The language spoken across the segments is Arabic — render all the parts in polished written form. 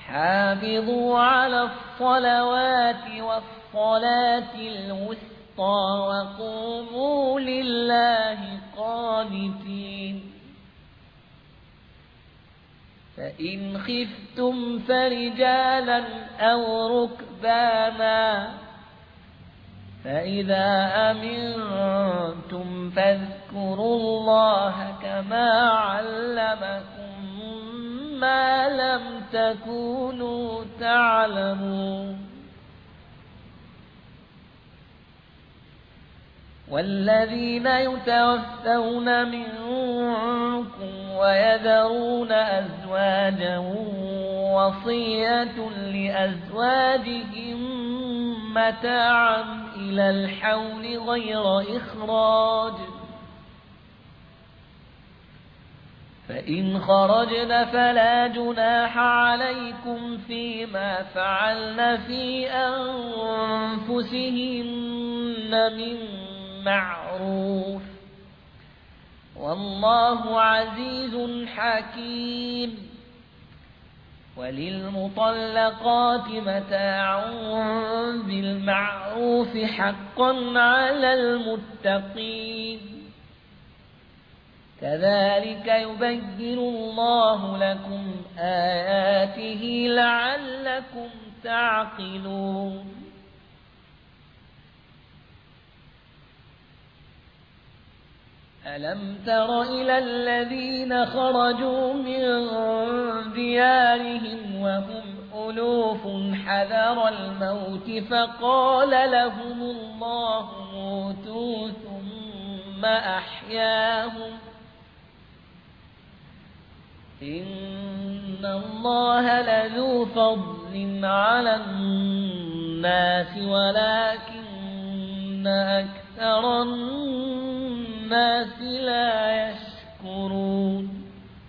حافظوا على الصلوات والصلاة الوسطى وقوموا لله قانتين فإن خفتم فرجالا أو ركبانا فإذا أمنتم فاذكروا الله كما علمكم ما لم تكونوا تعلمون والذين يتوفون منكم ويذرون أزواجا وصية لأزواجهم متاعا إلى الحول غير إخراج فإن خرجن فلا جناح عليكم فيما فعلن في أنفسهن من معروف والله عزيز حكيم وللمطلقات متاع بالمعروف حقا على المتقين كذلك يبين الله لكم آياته لعلكم تعقلون ألم تر إلى الذين خرجوا من ديارهم وهم ألوف حذر الموت فقال لهم الله موتوا ثم أحياهم إن الله لذو فضل على الناس ولكن أكثر الناس لا يشكرون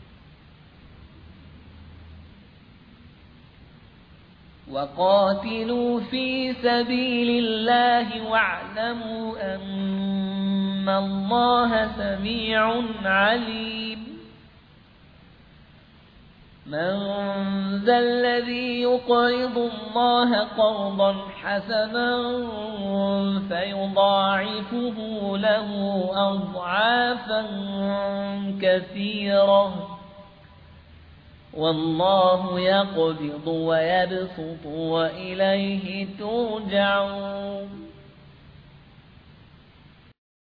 وقاتلوا في سبيل الله واعلموا أن الله سميع عليم من ذا الذي يقرض الله قرضا حسنا فيضاعفه له أضعافا كثيرة والله يقبض ويبسط وإليه ترجعون